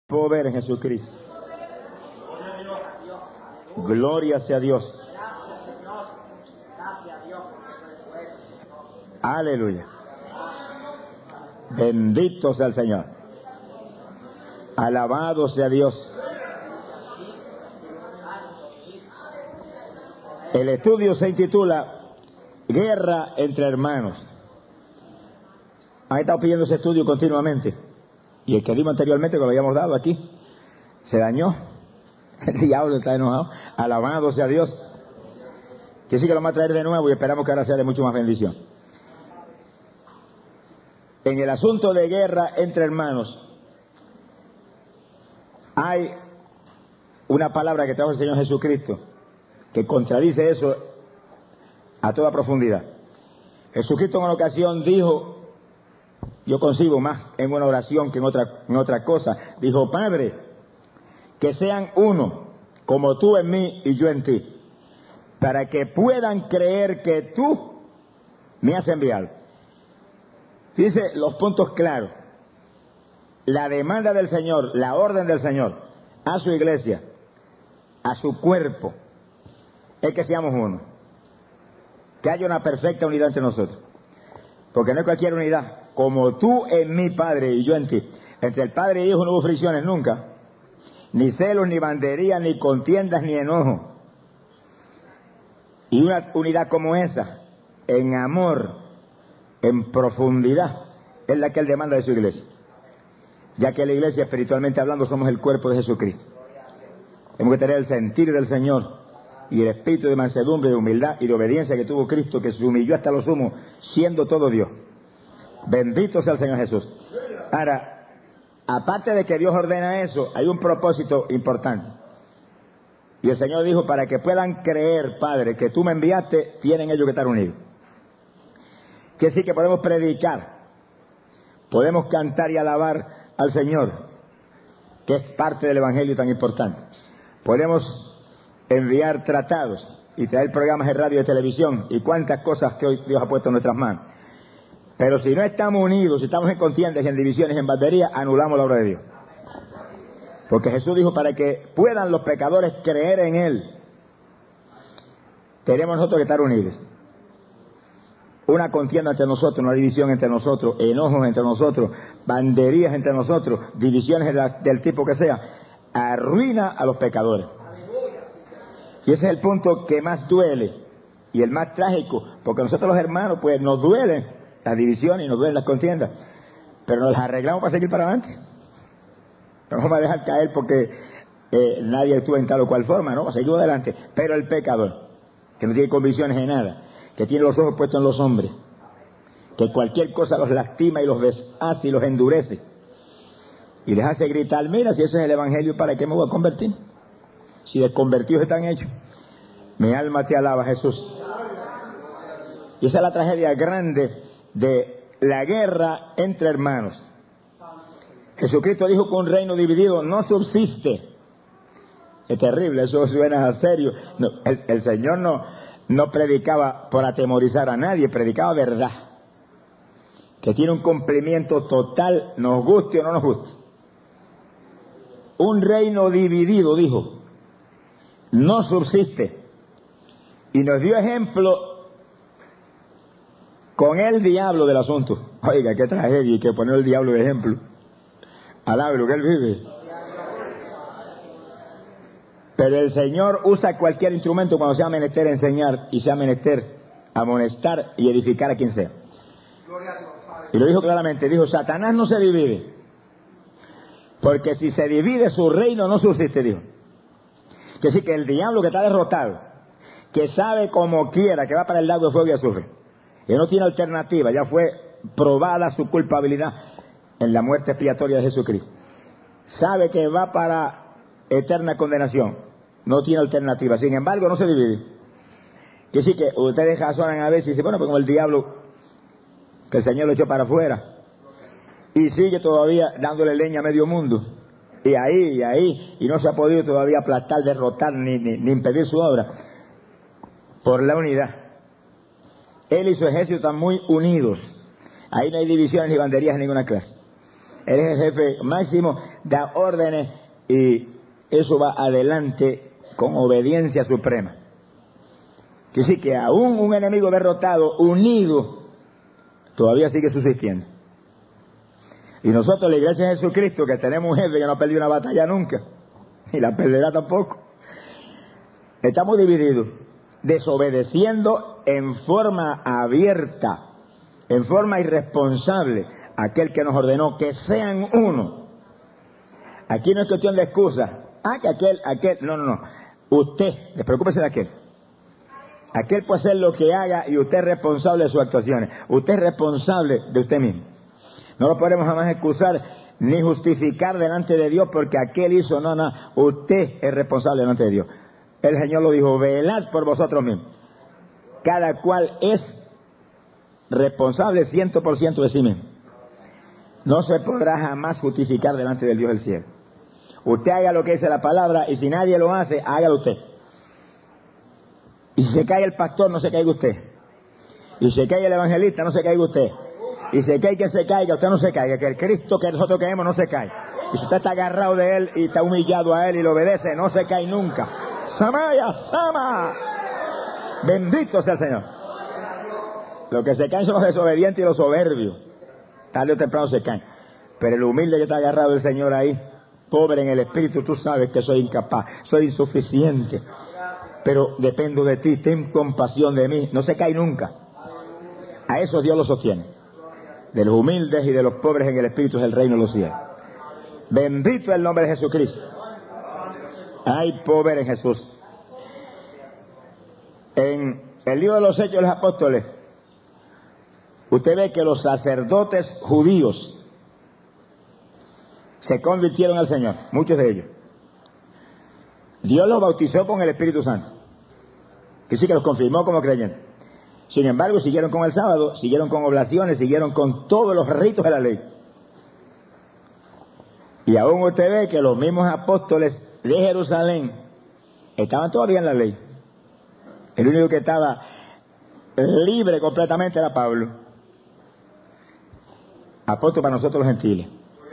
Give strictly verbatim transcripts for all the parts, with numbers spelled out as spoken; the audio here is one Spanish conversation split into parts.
puedo ver en Jesucristo. Gloria sea a Dios. Aleluya. Bendito sea el Señor. Alabado sea Dios. El estudio se intitula Guerra entre hermanos. Han estado pidiendo ese estudio continuamente. Y el que dimos anteriormente, que lo habíamos dado aquí, se dañó. El diablo está enojado. Alabado sea Dios. Que sí que lo va a traer de nuevo y esperamos que ahora sea de mucho más bendición. En el asunto de guerra entre hermanos, hay una palabra que trajo el Señor Jesucristo que contradice eso a toda profundidad. Jesucristo en una ocasión dijo, yo consigo más en una oración que en otra, en otra cosa, dijo: Padre, que sean uno, como tú en mí y yo en ti, para que puedan creer que tú me has enviado. Dice los puntos claros. La demanda del Señor, la orden del Señor a su iglesia, a su cuerpo, es que seamos uno, que haya una perfecta unidad entre nosotros, porque no es cualquier unidad. Como tú en mí, Padre, y yo en ti. Entre el Padre y Hijo no hubo fricciones nunca, ni celos, ni banderías, ni contiendas, ni enojo. Y una unidad como esa, en amor, en profundidad, es la que Él demanda de su iglesia, ya que la iglesia, espiritualmente hablando, somos el cuerpo de Jesucristo. Tenemos que tener el sentir del Señor y el espíritu de mansedumbre, de humildad y de obediencia que tuvo Cristo, que se humilló hasta lo sumo, siendo todo Dios. Bendito sea el Señor Jesús. Ahora, aparte de que Dios ordena eso, hay un propósito importante. Y el Señor dijo: para que puedan creer, Padre, que tú me enviaste, tienen ellos que estar unidos. Que sí que podemos predicar, podemos cantar y alabar al Señor, que es parte del Evangelio tan importante. Podemos enviar tratados y traer programas de radio y de televisión y cuantas cosas que hoy Dios ha puesto en nuestras manos. Pero si no estamos unidos, si estamos en contiendas, en divisiones, en banderías, anulamos la obra de Dios. Porque Jesús dijo: para que puedan los pecadores creer en Él, tenemos nosotros que estar unidos. Una contienda entre nosotros, una división entre nosotros, enojos entre nosotros, banderías entre nosotros, divisiones del tipo que sea, arruina a los pecadores. Y ese es el punto que más duele y el más trágico, porque nosotros los hermanos, pues nos duelen las divisiones y nos duelen las contiendas, pero nos las arreglamos para seguir para adelante. No vamos a dejar caer porque eh, nadie actúa en tal o cual forma, ¿no? Seguimos adelante. Pero el pecador, que no tiene convicciones en nada, que tiene los ojos puestos en los hombres, que cualquier cosa los lastima y los deshace y los endurece, y les hace gritar: mira, si ese es el Evangelio, ¿para qué me voy a convertir? Si desconvertidos están hechos. Mi alma te alaba, Jesús. Y esa es la tragedia grande de la guerra entre hermanos. Jesucristo dijo que un reino dividido no subsiste. Es terrible, eso suena a serio. No, el, el Señor no, no predicaba por atemorizar a nadie, predicaba verdad, que tiene un cumplimiento total, nos guste o no nos guste. Un reino dividido, dijo, no subsiste. Y nos dio ejemplo con el diablo del asunto. Oiga, qué tragedia, que poner el diablo de ejemplo. Alabe lo que él vive. Pero el Señor usa cualquier instrumento cuando sea menester enseñar y sea menester amonestar y edificar a quien sea. Y lo dijo claramente, dijo: Satanás no se divide, porque si se divide su reino no subsiste, dijo. Que sí, que el diablo que está derrotado, que sabe como quiera que va para el lago de fuego y azufre, y no tiene alternativa, ya fue probada su culpabilidad en la muerte expiatoria de Jesucristo, sabe que va para eterna condenación, no tiene alternativa, sin embargo no se divide. Que sí, que ustedes razonan a veces y dicen: bueno, pues como el diablo, que el Señor lo echó para afuera, y sigue todavía dándole leña a medio mundo, y ahí, y ahí, y no se ha podido todavía aplastar, derrotar, ni, ni, ni impedir su obra, por la unidad. Él y su ejército están muy unidos. Ahí no hay divisiones ni banderías de ninguna clase. Él es el jefe máximo da órdenes y eso va adelante con obediencia suprema. Quiere decir que aún un enemigo derrotado, unido, todavía sigue subsistiendo. Y nosotros, la Iglesia de Jesucristo, que tenemos un jefe que no ha perdido una batalla nunca, y la perderá tampoco, estamos divididos, desobedeciendo en forma abierta, en forma irresponsable, a aquel que nos ordenó que sean uno. Aquí no es cuestión de excusa. Ah, que aquel, aquel, no, no, no. Usted, despreocúpese de aquel. Aquel puede hacer lo que haga y usted es responsable de sus actuaciones. Usted es responsable de usted mismo. No lo podemos jamás excusar ni justificar delante de Dios porque aquel hizo, no, no. Usted es responsable delante de Dios. El Señor lo dijo, velad por vosotros mismos. Cada cual es responsable ciento por ciento de sí mismo. No se podrá jamás justificar delante del Dios del cielo. Usted haga lo que dice la palabra y si nadie lo hace, hágalo usted. Y si se cae el pastor, no se caiga usted. Y si se cae el evangelista, no se caiga usted. Y si se cae que se caiga, usted no se caiga. Que el Cristo que nosotros creemos no se cae. Y si usted está agarrado de Él y está humillado a Él y lo obedece, no se cae nunca. Samaya, Sama. Bendito sea el Señor. Los que se caen son los desobedientes y los soberbios. Tarde o temprano se caen. Pero el humilde que está agarrado del Señor ahí, pobre en el espíritu, tú sabes que soy incapaz, soy insuficiente. Pero dependo de ti, ten compasión de mí. No se cae nunca. A eso Dios lo sostiene. De los humildes y de los pobres en el espíritu es el reino de los cielos. Bendito es el nombre de Jesucristo. Hay poder en Jesús. En el libro de los Hechos de los Apóstoles, usted ve que los sacerdotes judíos se convirtieron al Señor, muchos de ellos. Dios los bautizó con el Espíritu Santo, que sí que los confirmó como creyentes. Sin embargo, siguieron con el sábado, siguieron con oblaciones, siguieron con todos los ritos de la ley. Y aún usted ve que los mismos apóstoles de Jerusalén estaban todavía en la ley. El único que estaba libre completamente era Pablo. Apóstol para nosotros los gentiles.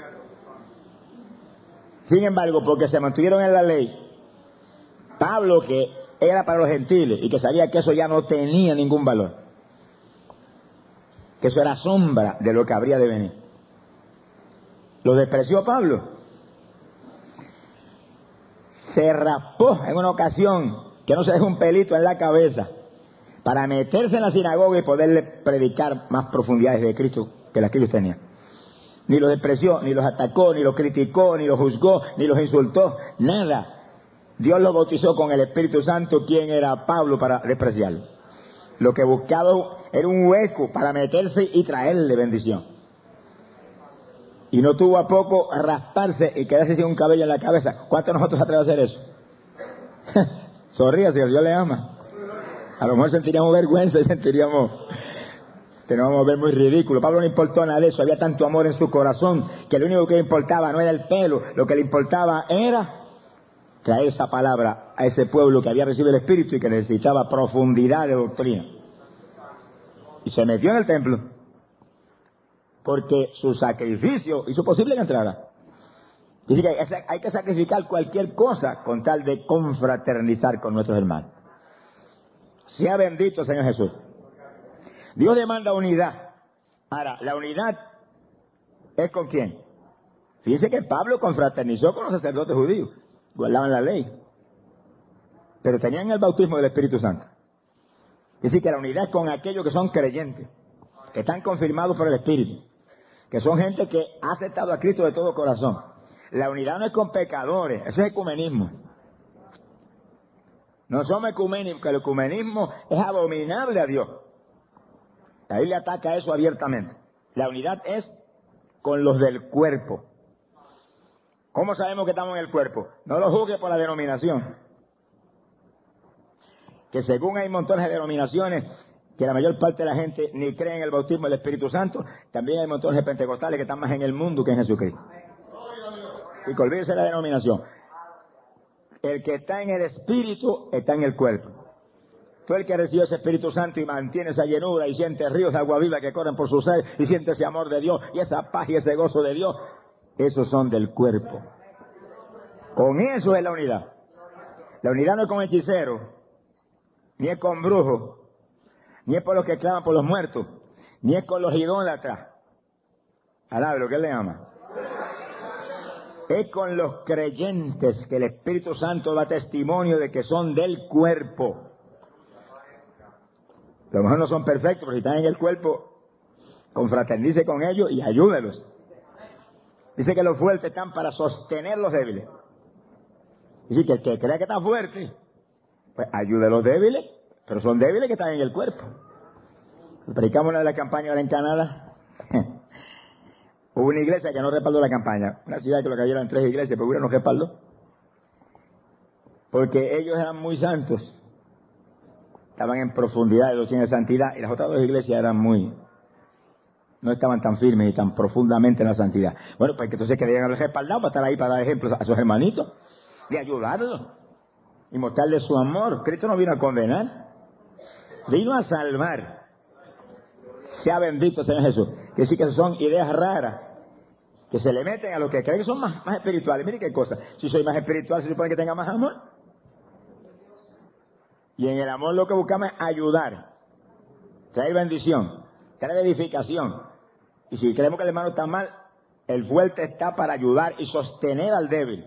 Sin embargo, porque se mantuvieron en la ley, Pablo, que era para los gentiles y que sabía que eso ya no tenía ningún valor, que eso era sombra de lo que habría de venir, lo despreció Pablo. Se raspó en una ocasión, que no se dejó un pelito en la cabeza, para meterse en la sinagoga y poderle predicar más profundidades de Cristo que las que ellos tenían. Ni los despreció, ni los atacó, ni los criticó, ni los juzgó, ni los insultó, nada. Dios lo bautizó con el Espíritu Santo. ¿Quién era Pablo para despreciarlo? Lo que buscaba era un hueco para meterse y traerle bendición. Y no tuvo a poco rasparse y quedarse sin un cabello en la cabeza. ¿Cuántos de nosotros atrevemos a hacer eso? Sonríase, Dios le ama. A lo mejor sentiríamos vergüenza y sentiríamos que nos vamos a ver muy ridículos. Pablo no importó nada de eso. Había tanto amor en su corazón que lo único que le importaba no era el pelo. Lo que le importaba era traer esa palabra a ese pueblo que había recibido el Espíritu y que necesitaba profundidad de doctrina. Y se metió en el templo porque su sacrificio hizo posible que entrara. Dice que hay que sacrificar cualquier cosa con tal de confraternizar con nuestros hermanos. Sea bendito, Señor Jesús. Dios demanda unidad. Ahora, la unidad es ¿con quién? Fíjense que Pablo confraternizó con los sacerdotes judíos. Guardaban la ley, pero tenían el bautismo del Espíritu Santo. Es decir, que la unidad es con aquellos que son creyentes, que están confirmados por el Espíritu, que son gente que ha aceptado a Cristo de todo corazón. La unidad no es con pecadores, eso es ecumenismo. No somos ecuménicos, que el ecumenismo es abominable a Dios. La Biblia ataca eso abiertamente. La unidad es con los del cuerpo. ¿Cómo sabemos que estamos en el cuerpo? No lo juzgue por la denominación. Que según hay montones de denominaciones, que la mayor parte de la gente ni cree en el bautismo del Espíritu Santo, también hay montones de pentecostales que están más en el mundo que en Jesucristo. Y que olvídese la denominación. El que está en el Espíritu está en el cuerpo. Tú el que recibe ese Espíritu Santo y mantiene esa llenura y siente ríos de agua viva que corren por su ser y siente ese amor de Dios y esa paz y ese gozo de Dios, esos son del cuerpo. Con eso es la unidad. La unidad no es con hechiceros, ni es con brujos, ni es por los que claman por los muertos, ni es con los idólatras. Alabe lo que él le ama. Es con los creyentes que el Espíritu Santo da testimonio de que son del cuerpo. A lo mejor no son perfectos, pero si están en el cuerpo, confraternice con ellos y ayúdelos. Dice que los fuertes están para sostener los débiles. Dice que el que crea que está fuerte, pues ayude a los débiles, pero son débiles que están en el cuerpo. Predicamos una de las campañas ahora en Canadá. Hubo una iglesia que no respaldó la campaña. Una ciudad que lo cayeron tres iglesias, pero una no respaldó. Porque ellos eran muy santos. Estaban en profundidad de doctrina de santidad. Y las otras dos iglesias eran muy... no estaban tan firmes y tan profundamente en la santidad. Bueno, pues entonces que debían haber respaldado para estar ahí para dar ejemplos a sus hermanitos. Y ayudarlos. Y mostrarles su amor. Cristo no vino a condenar. Vino a salvar. Sea bendito Señor Jesús. Que sí que son ideas raras que se le meten a los que creen que son más, más espirituales. Mire qué cosa. Si soy más espiritual, se supone que tenga más amor. Y en el amor lo que buscamos es ayudar, traer bendición, traer edificación. Y si creemos que el hermano está mal, el fuerte está para ayudar y sostener al débil.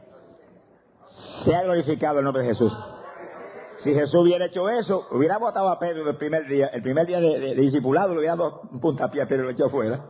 Sea glorificado el nombre de Jesús. Si Jesús hubiera hecho eso, hubiera botado a Pedro el primer día, el primer día de, de, de discipulado, le hubiera dado un puntapié a Pedro y lo echó fuera.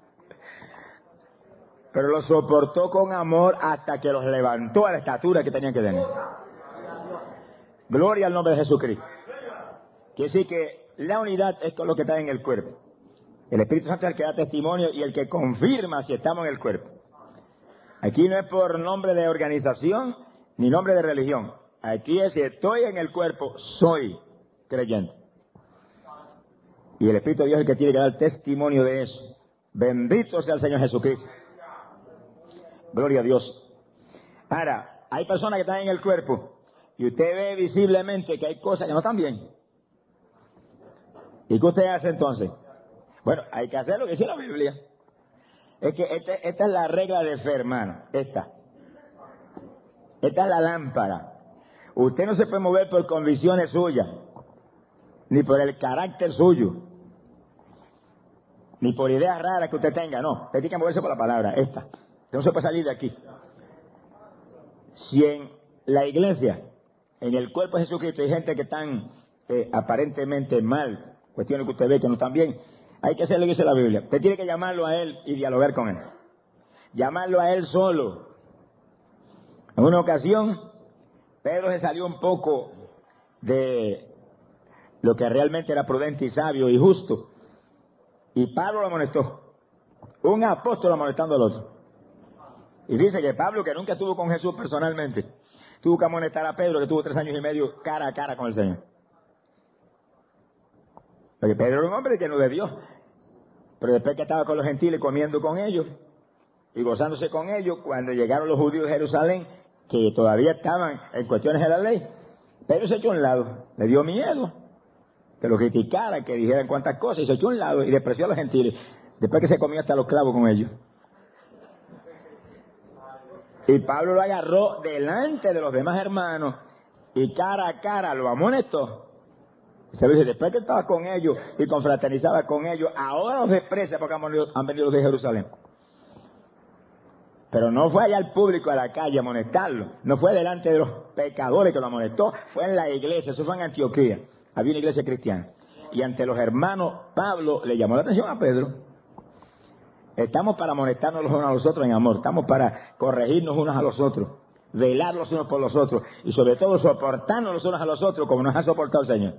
Pero lo soportó con amor hasta que los levantó a la estatura que tenían que tener. Gloria al nombre de Jesucristo. Quiere decir que la unidad es con lo que está en el cuerpo. El Espíritu Santo es el que da testimonio y el que confirma si estamos en el cuerpo. Aquí no es por nombre de organización ni nombre de religión. Aquí es si estoy en el cuerpo, soy creyente. Y el Espíritu de Dios es el que tiene que dar testimonio de eso. Bendito sea el Señor Jesucristo. Gloria a Dios. Ahora, hay personas que están en el cuerpo y usted ve visiblemente que hay cosas que no están bien. ¿Y qué usted hace entonces? Bueno, hay que hacer lo que dice la Biblia. Es que este, esta es la regla de fe, hermano. Esta. Esta es la lámpara. Usted no se puede mover por convicciones suyas, ni por el carácter suyo, ni por ideas raras que usted tenga. No, usted tiene que moverse por la palabra, esta. Usted no se puede salir de aquí. Si en la iglesia, en el cuerpo de Jesucristo, hay gente que están eh, aparentemente mal, cuestiones que usted ve que no están bien, hay que hacer lo que dice la Biblia. Usted tiene que llamarlo a él y dialogar con él. Llamarlo a él solo. En una ocasión, Pedro se salió un poco de lo que realmente era prudente y sabio y justo. Y Pablo lo amonestó. Un apóstol amonestando al otro. Y dice que Pablo, que nunca estuvo con Jesús personalmente, tuvo que amonestar a Pedro, que tuvo tres años y medio cara a cara con el Señor. Porque Pedro era un hombre que no de Dios. Pero después que estaba con los gentiles comiendo con ellos y gozándose con ellos, cuando llegaron los judíos de Jerusalén, que todavía estaban en cuestiones de la ley, Pedro se echó a un lado, le dio miedo que lo criticaran, que dijeran cuantas cosas, y se echó a un lado y despreció a los gentiles, después que se comió hasta los clavos con ellos. Y Pablo lo agarró delante de los demás hermanos y cara a cara lo amonestó. Y se dice, después que estaba con ellos y confraternizaba con ellos, ahora los desprecia porque han venido, han venido los de Jerusalén. Pero no fue allá al público, a la calle, a amonestarlo. No fue delante de los pecadores que lo amonestó. Fue en la iglesia, eso fue en Antioquía. Había una iglesia cristiana. Y ante los hermanos, Pablo le llamó la atención a Pedro. Estamos para amonestarnos los unos a los otros en amor. Estamos para corregirnos unos a los otros. Velar los unos por los otros. Y sobre todo soportarnos los unos a los otros como nos ha soportado el Señor.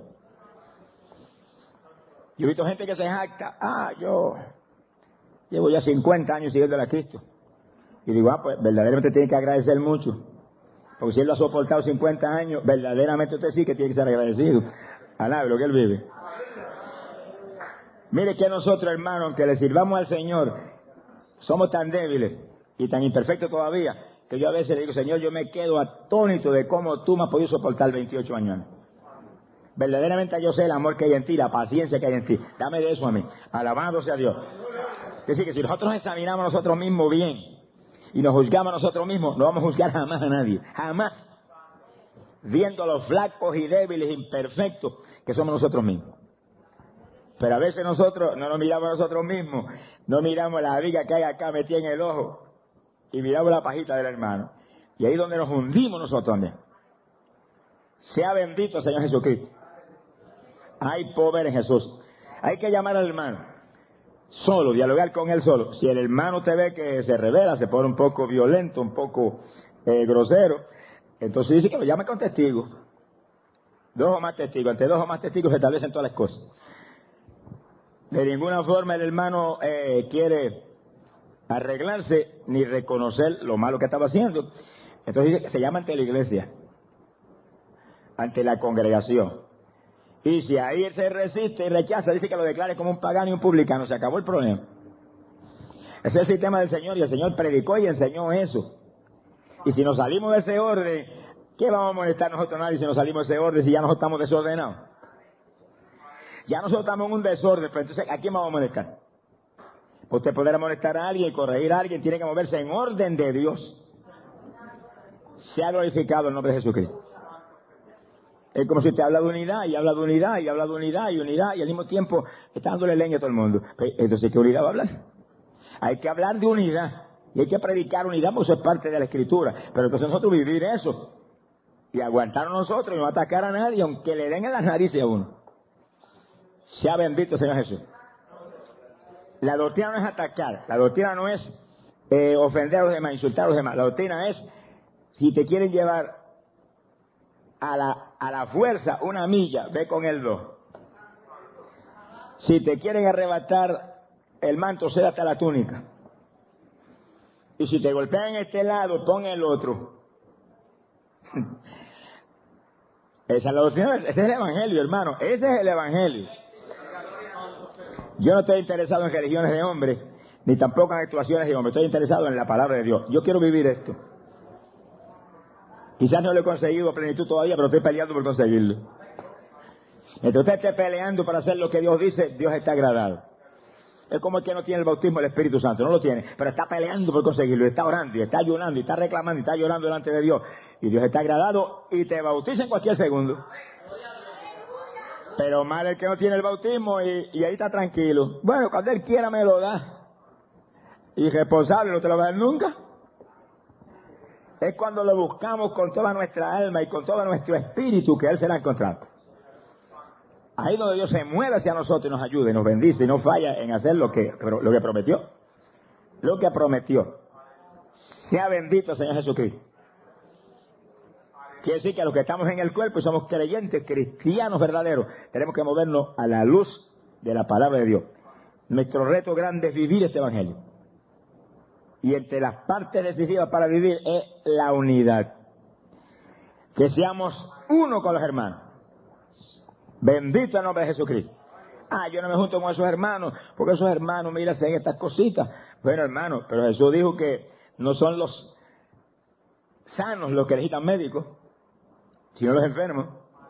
Yo he visto gente que se jacta. Ah, yo llevo ya cincuenta años siguiendo a Cristo. Y digo, ah, pues verdaderamente tiene que agradecer mucho. Porque si él lo ha soportado cincuenta años, verdaderamente usted sí que tiene que ser agradecido. Alabe lo que él vive. Mire que nosotros, hermanos, aunque le sirvamos al Señor, somos tan débiles y tan imperfectos todavía, que yo a veces le digo, Señor, yo me quedo atónito de cómo tú me has podido soportar veintiocho años. Verdaderamente yo sé el amor que hay en ti, la paciencia que hay en ti. Dame de eso a mí. Alabado sea Dios. Es decir, que si nosotros examinamos nosotros mismos bien, y nos juzgamos a nosotros mismos, no vamos a juzgar jamás a nadie, jamás, viendo los flacos y débiles, imperfectos que somos nosotros mismos. Pero a veces nosotros no nos miramos a nosotros mismos, no miramos la viga que hay acá metida en el ojo y miramos la pajita del hermano. Y ahí es donde nos hundimos nosotros también. Sea bendito el Señor Jesucristo. Hay poder en Jesús. Hay que llamar al hermano solo, dialogar con él solo. Si el hermano te ve que se revela, se pone un poco violento, un poco eh, grosero, entonces dice que lo llame con testigos. Dos o más testigos. Ante dos o más testigos se establecen todas las cosas. De ninguna forma el hermano eh, quiere arreglarse ni reconocer lo malo que estaba haciendo. Entonces dice que se llama ante la iglesia, ante la congregación. Y si ahí él se resiste y rechaza, dice que lo declare como un pagano y un publicano. Se acabó el problema. Ese es el sistema del Señor, y el Señor predicó y enseñó eso. Y si nos salimos de ese orden, ¿qué vamos a molestar nosotros a nadie si nos salimos de ese orden, si ya nosotros estamos desordenados? Ya nosotros estamos en un desorden, pero entonces ¿a quién vamos a molestar? Usted podrá molestar a alguien y corregir a alguien, tiene que moverse en orden de Dios. Se ha glorificado el nombre de Jesucristo. Es como si usted habla de unidad, y habla de unidad, y habla de unidad, y unidad, y al mismo tiempo está dándole leña a todo el mundo. Entonces, ¿qué unidad va a hablar? Hay que hablar de unidad, y hay que predicar unidad, porque eso es parte de la Escritura. Pero entonces nosotros vivir eso, y aguantarnos nosotros, y no atacar a nadie, aunque le den en las narices a uno. Sea bendito Señor Jesús. La doctrina no es atacar, la doctrina no es eh, ofender a los demás, insultar a los demás. La doctrina es, si te quieren llevar a la, a la fuerza una milla, ve con el dos. Si te quieren arrebatar el manto, cede hasta la túnica. Y si te golpean en este lado, pon el otro. Esa es la doctrina, ese es el evangelio, hermano, ese es el evangelio. Yo no estoy interesado en religiones de hombres, ni tampoco en actuaciones de hombres. Estoy interesado en la palabra de Dios. Yo quiero vivir esto. Quizás no lo he conseguido a plenitud todavía, pero estoy peleando por conseguirlo. Entonces usted esté peleando para hacer lo que Dios dice, Dios está agradado. Es como el que no tiene el bautismo del Espíritu Santo, no lo tiene, pero está peleando por conseguirlo, y está orando, y está ayunando, y está reclamando, y está llorando delante de Dios. Y Dios está agradado y te bautiza en cualquier segundo. Pero mal el que no tiene el bautismo y, y ahí está tranquilo. Bueno, cuando Él quiera me lo da. Irresponsable, no te lo va a dar nunca. Es cuando lo buscamos con toda nuestra alma y con todo nuestro espíritu que Él se la encontrado. Ahí donde Dios se mueve hacia nosotros y nos ayuda y nos bendice y no falla en hacer lo que, lo que prometió. Lo que prometió. Sea bendito Señor Jesucristo. Quiere decir que los que estamos en el cuerpo y somos creyentes, cristianos verdaderos, tenemos que movernos a la luz de la palabra de Dios. Nuestro reto grande es vivir este evangelio. Y entre las partes decisivas para vivir es la unidad. Que seamos uno con los hermanos. Bendito el nombre de Jesucristo. Ah, yo no me junto con esos hermanos, porque esos hermanos, mira, hacen estas cositas. Bueno, hermano, pero Jesús dijo que no son los sanos los que necesitan médicos, sino los enfermos.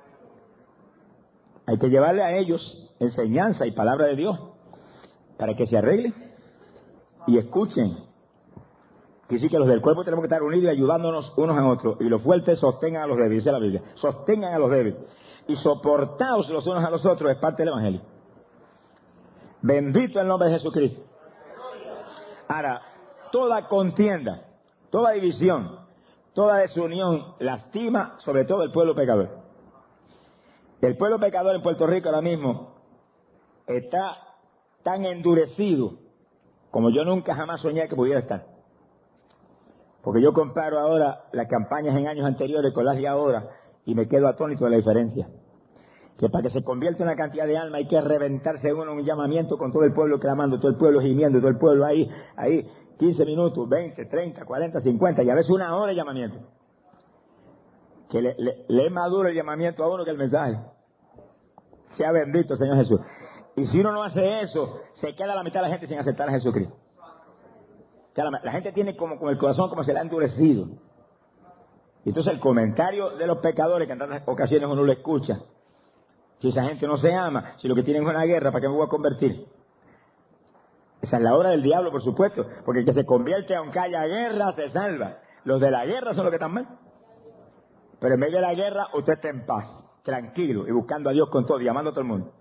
Hay que llevarle a ellos enseñanza y palabra de Dios para que se arreglen y escuchen. Quiere decir que los del cuerpo tenemos que estar unidos y ayudándonos unos a otros. Y los fuertes sostengan a los débiles, dice la Biblia. Sostengan a los débiles. Y soportaos los unos a los otros, es parte del evangelio. Bendito el nombre de Jesucristo. Ahora, toda contienda, toda división, toda desunión lastima sobre todo el pueblo pecador. El pueblo pecador en Puerto Rico ahora mismo está tan endurecido como yo nunca jamás soñé que pudiera estar. Porque yo comparo ahora las campañas en años anteriores con las de ahora y me quedo atónito de la diferencia. Que para que se convierta en una cantidad de alma hay que reventarse uno en un llamamiento con todo el pueblo clamando, todo el pueblo gimiendo, todo el pueblo ahí, ahí, quince minutos, veinte, treinta, cuarenta, cincuenta y a veces una hora de llamamiento. Que le, le, le es más duro el llamamiento a uno que el mensaje. Sea bendito Señor Jesús. Y si uno no hace eso, se queda la mitad de la gente sin aceptar a Jesucristo. La, la gente tiene como con el corazón como se le ha endurecido. Y entonces el comentario de los pecadores, que en tantas ocasiones uno lo escucha, si esa gente no se ama, si lo que tienen es una guerra, ¿para qué me voy a convertir? Ese Esa es la obra del diablo, por supuesto, porque el que se convierte aunque haya guerra se salva. Los de la guerra son los que están mal. Pero en medio de la guerra usted está en paz, tranquilo y buscando a Dios con todo y amando a todo el mundo.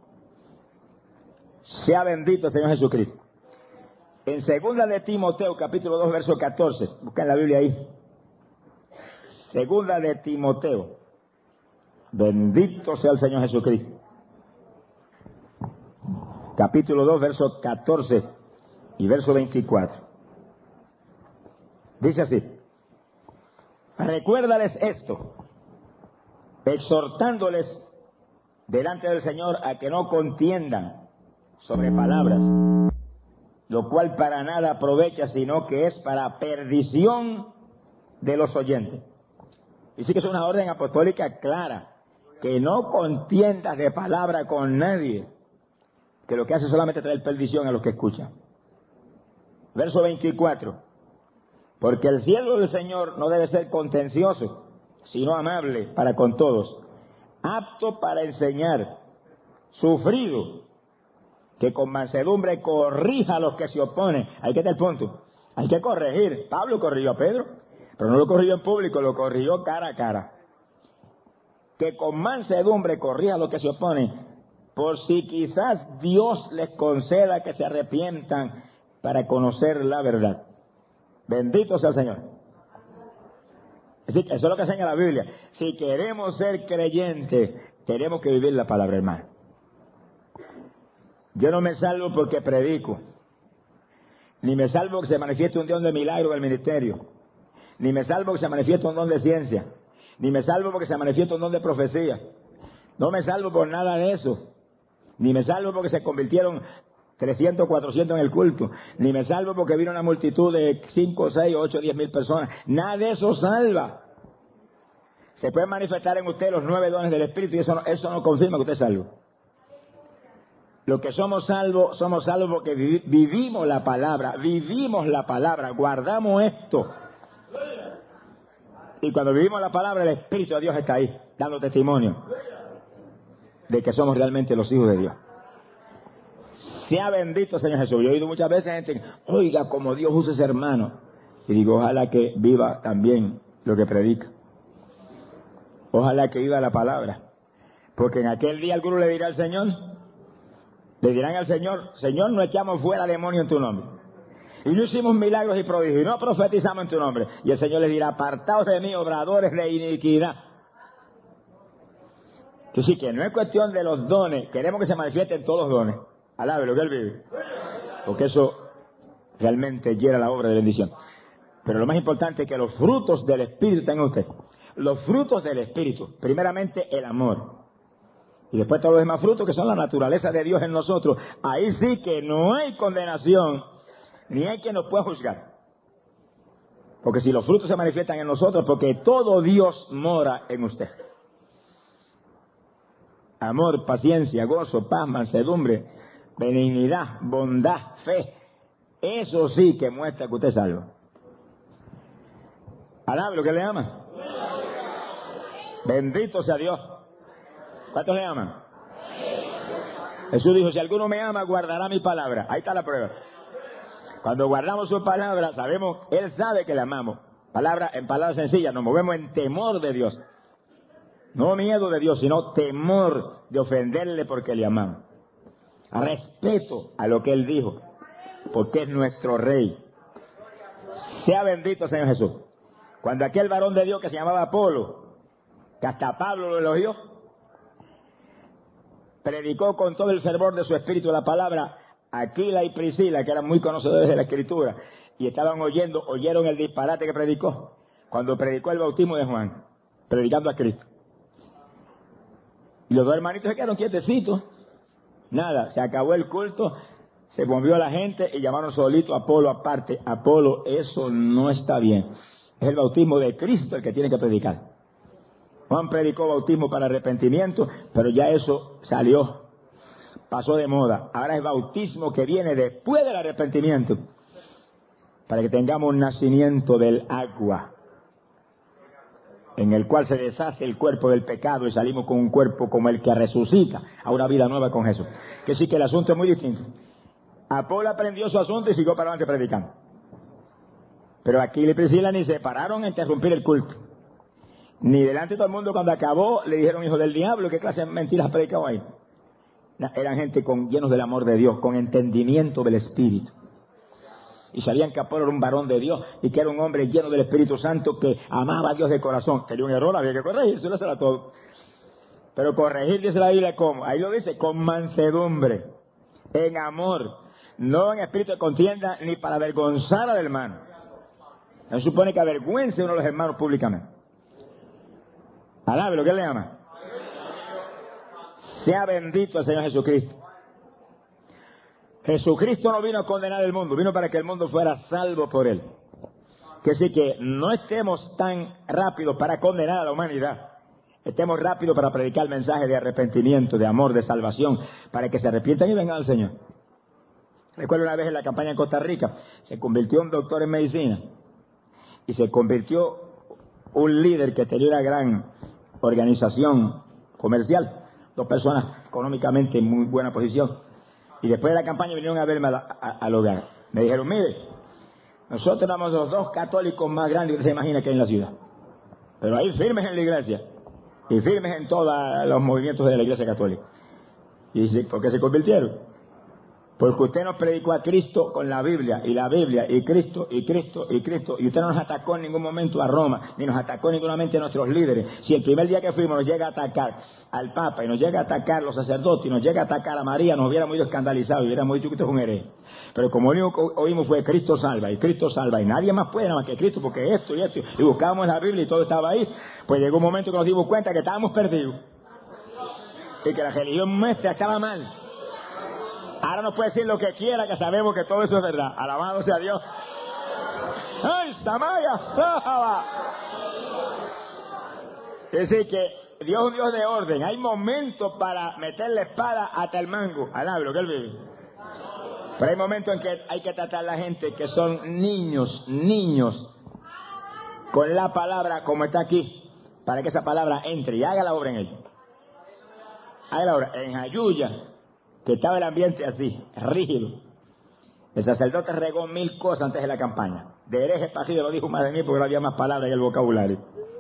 Sea bendito el Señor Jesucristo. En segunda de Timoteo, capítulo dos, verso catorce, buscan la Biblia ahí. Segunda de Timoteo, bendito sea el Señor Jesucristo. Capítulo dos, verso catorce y verso veinticuatro. Dice así: recuérdales esto, exhortándoles delante del Señor a que no contiendan sobre palabras, lo cual para nada aprovecha, sino que es para perdición de los oyentes. Y sí que es una orden apostólica clara, que no contiendas de palabra con nadie, que lo que hace es solamente traer perdición a los que escuchan. Verso veinticuatro: porque el siervo del Señor no debe ser contencioso, sino amable para con todos, apto para enseñar, sufrido, que con mansedumbre corrija a los que se oponen. Ahí que está el punto. Hay que corregir. Pablo corrigió a Pedro, pero no lo corrigió en público, lo corrigió cara a cara. Que con mansedumbre corrija a los que se oponen, por si quizás Dios les conceda que se arrepientan para conocer la verdad. Bendito sea el Señor. Así que eso es lo que enseña la Biblia. Si queremos ser creyentes, tenemos que vivir la palabra, hermano. Yo no me salvo porque predico, ni me salvo porque se manifieste un don de milagro del ministerio, ni me salvo porque se manifieste un don de ciencia, ni me salvo porque se manifieste un don de profecía. No me salvo por nada de eso, ni me salvo porque se convirtieron trescientos, cuatrocientos en el culto, ni me salvo porque vino una multitud de cinco, seis, ocho, diez mil personas. Nada de eso salva. Se pueden manifestar en usted los nueve dones del Espíritu y eso no, eso no confirma que usted es salvo. Lo que somos salvos, somos salvos porque vivi- vivimos la palabra, vivimos la palabra, guardamos esto. Y cuando vivimos la palabra, el Espíritu de Dios está ahí, dando testimonio de que somos realmente los hijos de Dios. Sea bendito, Señor Jesús. Yo he oído muchas veces gente, oiga, como Dios usa ese hermano. Y digo, ojalá que viva también lo que predica. Ojalá que viva la palabra. Porque en aquel día alguno le dirá al Señor, le dirán al Señor, Señor, no echamos fuera demonios en tu nombre. Y no hicimos milagros y prodigios, y no profetizamos en tu nombre. Y el Señor les dirá, apartaos de mí, obradores de iniquidad. Que sí, que no es cuestión de los dones, queremos que se manifiesten todos los dones. Alabe lo que Él vive. Porque eso realmente llena la obra de bendición. Pero lo más importante es que los frutos del Espíritu tengan usted. Los frutos del Espíritu. Primeramente el amor. Y después todos los demás frutos que son la naturaleza de Dios en nosotros. Ahí sí que no hay condenación, ni hay quien nos pueda juzgar. Porque si los frutos se manifiestan en nosotros, porque todo Dios mora en usted. Amor, paciencia, gozo, paz, mansedumbre, benignidad, bondad, fe. Eso sí que muestra que usted es salvo. Alabe lo que le ama. Bendito sea Dios. ¿Cuántos le aman? Jesús dijo, si alguno me ama, guardará mi palabra. Ahí está la prueba. Cuando guardamos su palabra, sabemos, Él sabe que le amamos. Palabra, en palabras sencillas, nos movemos en temor de Dios. No miedo de Dios, sino temor de ofenderle porque le amamos. Respeto a lo que Él dijo, porque es nuestro Rey. Sea bendito, Señor Jesús. Cuando aquel varón de Dios que se llamaba Apolo, que hasta Pablo lo elogió, predicó con todo el fervor de su espíritu la palabra, Aquila y Priscila, que eran muy conocedores de la Escritura, y estaban oyendo, oyeron el disparate que predicó, cuando predicó el bautismo de Juan, predicando a Cristo. Y los dos hermanitos se quedaron quietecitos. Nada, se acabó el culto, se movió la gente y llamaron solito a Apolo aparte. Apolo, eso no está bien. Es el bautismo de Cristo el que tiene que predicar. Juan predicó bautismo para arrepentimiento, pero ya eso salió, pasó de moda. Ahora es bautismo que viene después del arrepentimiento, para que tengamos un nacimiento del agua, en el cual se deshace el cuerpo del pecado y salimos con un cuerpo como el que resucita a una vida nueva con Jesús. Que sí que el asunto es muy distinto. Apolo aprendió su asunto y siguió para adelante predicando. Pero Aquila y Priscila ni se pararon a interrumpir el culto. Ni delante de todo el mundo cuando acabó le dijeron hijo del diablo, ¿qué clase de mentiras has predicado ahí? Eran gente con, llenos del amor de Dios, con entendimiento del Espíritu. Y sabían que Apolo era un varón de Dios y que era un hombre lleno del Espíritu Santo que amaba a Dios de corazón. Tenía un error, había que corregir, eso era todo. Pero corregir, dice la Biblia, ¿cómo? Ahí lo dice, con mansedumbre, en amor, no en espíritu de contienda, ni para avergonzar al hermano. No supone que avergüence uno de los hermanos públicamente. Alabe lo que él le ama. Sea bendito el Señor Jesucristo. Jesucristo no vino a condenar el mundo, vino para que el mundo fuera salvo por él. Que sí que no estemos tan rápidos para condenar a la humanidad. Estemos rápidos para predicar el mensaje de arrepentimiento, de amor, de salvación, para que se arrepientan y vengan al Señor. Recuerdo una vez en la campaña en Costa Rica, se convirtió un doctor en medicina y se convirtió un líder que tenía una gran organización comercial. Dos personas económicamente en muy buena posición. Y después de la campaña vinieron a verme a la, a, al hogar. Me dijeron, mire, nosotros éramos los dos católicos más grandes que se imagina que hay en la ciudad. Pero ahí firmes en la iglesia. Y firmes en todos los movimientos de la iglesia católica. Y dice, ¿por qué se convirtieron? Porque usted nos predicó a Cristo con la Biblia, y la Biblia, y Cristo, y Cristo, y Cristo, y usted no nos atacó en ningún momento a Roma, ni nos atacó ningún a nuestros líderes. Si el primer día que fuimos nos llega a atacar al Papa, y nos llega a atacar los sacerdotes, y nos llega a atacar a María, nos hubiéramos ido escandalizados, y hubiéramos dicho que usted es un hereje. Pero como lo único que oímos fue Cristo salva, y Cristo salva, y nadie más puede nada más que Cristo, porque esto y esto, y buscábamos en la Biblia y todo estaba ahí, pues llegó un momento que nos dimos cuenta que estábamos perdidos, y que la religión nuestra estaba mal. Ahora nos puede decir lo que quiera, que sabemos que todo eso es verdad. Alabado sea Dios. ¡Ay, Samaya! ¡Saba! Es decir, que Dios es un Dios de orden. Hay momentos para meter la espada hasta el mango. Alabe lo que él vive. Pero hay momentos en que hay que tratar a la gente que son niños, niños, con la palabra como está aquí, para que esa palabra entre y haga la obra en ellos. Haga la obra. En Jayuya, que estaba el ambiente así, rígido. El sacerdote regó mil cosas antes de la campaña. De hereje pajido lo dijo más de mí porque no había más palabras en el vocabulario.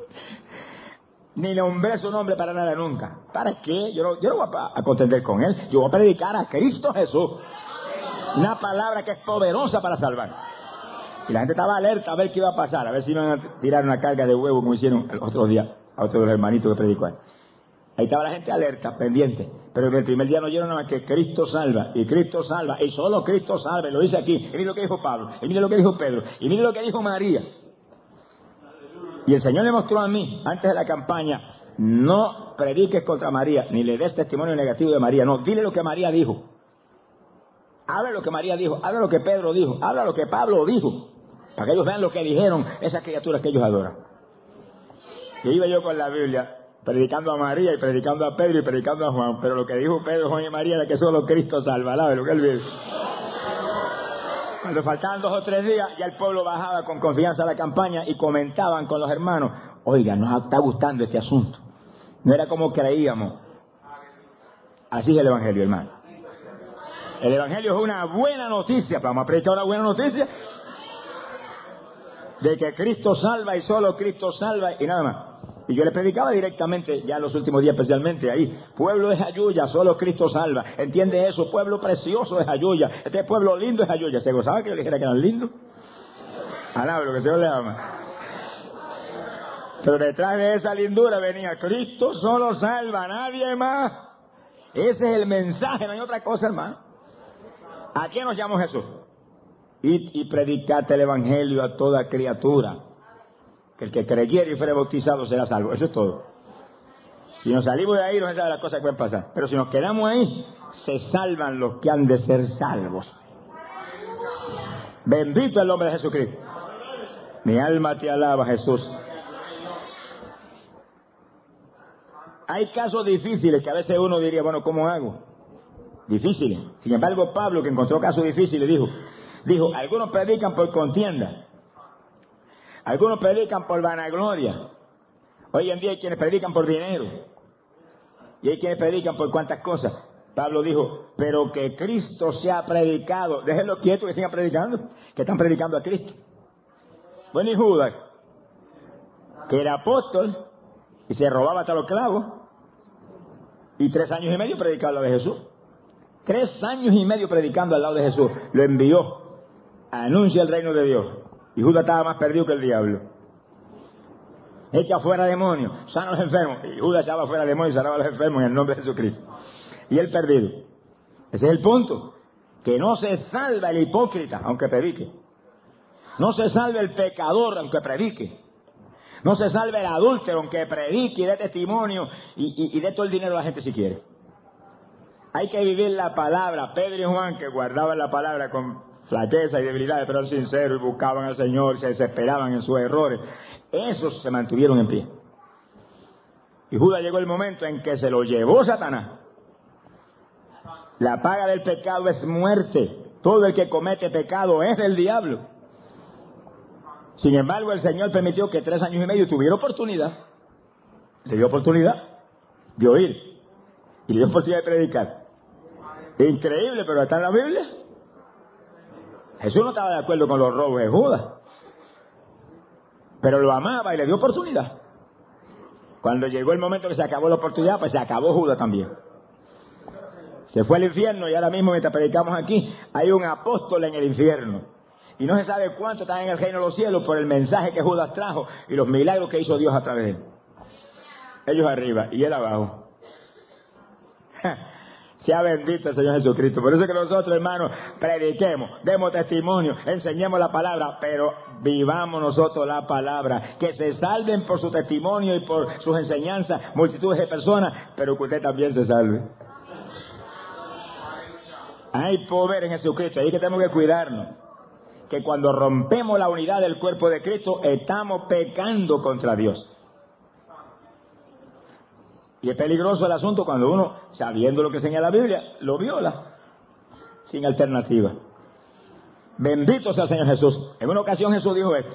Ni nombré su nombre para nada nunca. ¿Para qué? Yo no, yo no voy a, a contender con él. Yo voy a predicar a Cristo Jesús. Una palabra que es poderosa para salvar. Y la gente estaba alerta a ver qué iba a pasar. A ver si iban a tirar una carga de huevo como hicieron el otro día a otro de los hermanitos que predicó ahí. Ahí estaba la gente alerta, pendiente. Pero en el primer día no oyeron nada más que Cristo salva, y Cristo salva, y solo Cristo salva, y lo dice aquí. Y mire lo que dijo Pablo, y mire lo que dijo Pedro, y mire lo que dijo María. Y el Señor le mostró a mí, antes de la campaña, no prediques contra María, ni le des testimonio negativo de María, no, dile lo que María dijo. Habla lo que María dijo, habla lo que Pedro dijo, habla lo que Pablo dijo, para que ellos vean lo que dijeron esas criaturas que ellos adoran. Y iba yo con la Biblia, predicando a María y predicando a Pedro y predicando a Juan, pero lo que dijo Pedro, Juan y María era que solo Cristo salva, ¿sabe lo que él vive? Cuando faltaban dos o tres días, ya el pueblo bajaba con confianza a la campaña y comentaban con los hermanos, oiga, nos está gustando este asunto. No era como creíamos. Así es el Evangelio, hermano. El Evangelio es una buena noticia, vamos a predicar una buena noticia de que Cristo salva y solo Cristo salva y nada más. Y yo le predicaba directamente, ya en los últimos días especialmente ahí, pueblo de Jayuya, solo Cristo salva. ¿Entiende eso? Pueblo precioso de Jayuya, este pueblo lindo de Jayuya. ¿Se gozaba que yo le dijera que eran lindos? Alaba lo que el Señor le ama. Pero detrás de esa lindura venía Cristo solo salva, nadie más. Ese es el mensaje, no hay otra cosa, hermano. ¿A quién nos llamó Jesús? Id y predicate el Evangelio a toda criatura. Que el que creyere y fuere bautizado será salvo. Eso es todo. Si nos salimos de ahí, no se sabe las cosas que pueden pasar. Pero si nos quedamos ahí, se salvan los que han de ser salvos. Bendito el nombre de Jesucristo. Mi alma te alaba, Jesús. Hay casos difíciles que a veces uno diría, bueno, ¿cómo hago? Difíciles. Sin embargo, Pablo, que encontró casos difíciles, dijo, dijo, algunos predican por contienda. Algunos predican por vanagloria. Hoy en día hay quienes predican por dinero. Y hay quienes predican por cuantas cosas. Pablo dijo, pero que Cristo sea predicado. Déjenlo quieto que sigan predicando, que están predicando a Cristo. Bueno, y Judas, que era apóstol y se robaba hasta los clavos, y tres años y medio predicando a de Jesús. Tres años y medio predicando al lado de Jesús. Lo envió, anuncia el reino de Dios. Y Judas estaba más perdido que el diablo. Echa fuera demonios, sana a los enfermos. Y Judas echaba fuera demonios y sanaba a los enfermos en el nombre de Jesucristo. Y él perdido. Ese es el punto. Que no se salva el hipócrita, aunque predique. No se salva el pecador, aunque predique. No se salva el adúltero, aunque predique y dé testimonio y, y, y dé todo el dinero a la gente si quiere. Hay que vivir la palabra. Pedro y Juan, que guardaban la palabra con flaqueza y debilidad, pero eran sinceros y buscaban al Señor, se desesperaban en sus errores. Esos se mantuvieron en pie. Y Judas llegó el momento en que se lo llevó Satanás. La paga del pecado es muerte. Todo el que comete pecado es del diablo. Sin embargo, el Señor permitió que tres años y medio tuviera oportunidad. Le dio oportunidad de oír. Y le dio oportunidad de predicar. Increíble, pero está en la Biblia. Jesús no estaba de acuerdo con los robos de Judas. Pero lo amaba y le dio oportunidad. Cuando llegó el momento que se acabó la oportunidad, pues se acabó Judas también. Se fue al infierno y ahora mismo, mientras predicamos aquí, hay un apóstol en el infierno. Y no se sabe cuánto están en el reino de los cielos por el mensaje que Judas trajo y los milagros que hizo Dios a través de él. Ellos arriba y él abajo. Sea bendito el Señor Jesucristo. Por eso es que nosotros, hermanos, prediquemos, demos testimonio, enseñemos la palabra, pero vivamos nosotros la palabra. Que se salven por su testimonio y por sus enseñanzas multitudes de personas, pero que usted también se salve. Hay poder en Jesucristo, ahí que tenemos que cuidarnos. Que cuando rompemos la unidad del cuerpo de Cristo, estamos pecando contra Dios. Y es peligroso el asunto cuando uno, sabiendo lo que señala la Biblia, lo viola, sin alternativa. Bendito sea el Señor Jesús. En una ocasión Jesús dijo esto.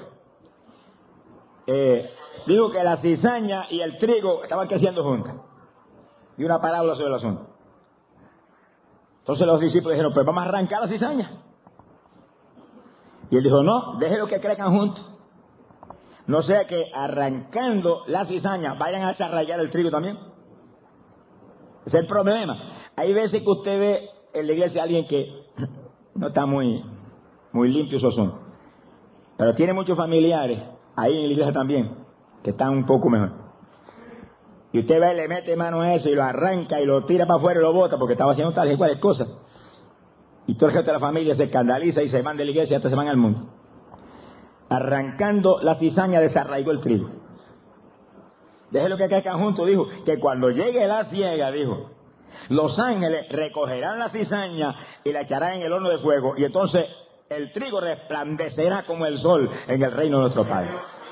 Eh, dijo que la cizaña y el trigo estaban creciendo juntas. Y una parábola sobre el asunto. Entonces los discípulos dijeron, pues vamos a arrancar la cizaña. Y él dijo, no, déjenlo que crezcan juntos. No sea que arrancando la cizaña vayan a desarrollar el trigo también. Ese es el problema. Hay veces que usted ve en la iglesia a alguien que no está muy, muy limpio su asunto, pero tiene muchos familiares ahí en la iglesia también que están un poco mejor. Y usted ve, le mete mano a eso y lo arranca y lo tira para afuera y lo bota porque estaba haciendo tales y cuales cosas. Y todo el resto de la familia se escandaliza y se van de la iglesia y hasta se van al mundo. Arrancando la cizaña desarraigó el trigo. Déjelo que crezcan juntos, dijo, que cuando llegue la siega, dijo, los ángeles recogerán la cizaña y la echarán en el horno de fuego, y entonces el trigo resplandecerá como el sol en el reino de nuestro Padre.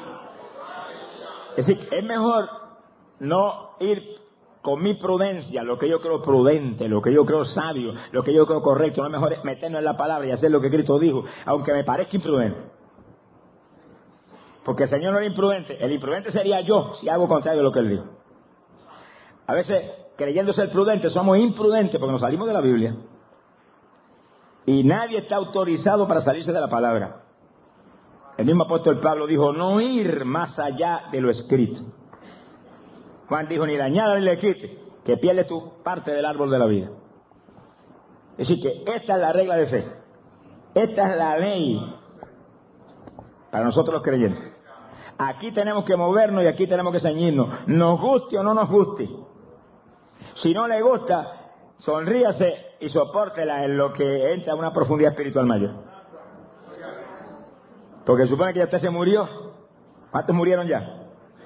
Es decir, es mejor no ir con mi prudencia, lo que yo creo prudente, lo que yo creo sabio, lo que yo creo correcto. No es mejor meternos en la palabra y hacer lo que Cristo dijo, aunque me parezca imprudente. Porque el Señor no era imprudente. El imprudente sería yo si hago contrario a lo que Él dijo. A veces, creyendo ser prudentes, somos imprudentes porque nos salimos de la Biblia. Y nadie está autorizado para salirse de la palabra. El mismo apóstol Pablo dijo, no ir más allá de lo escrito. Juan dijo, ni le añada ni le quite, que pierdes tu parte del árbol de la vida. Es decir, que esta es la regla de fe. Esta es la ley para nosotros los creyentes. Aquí tenemos que movernos y aquí tenemos que ceñirnos, nos guste o no nos guste. Si no le gusta, sonríase y sopórtela en lo que entra a una profundidad espiritual mayor. Porque supone que ya usted se murió. ¿Cuántos murieron ya?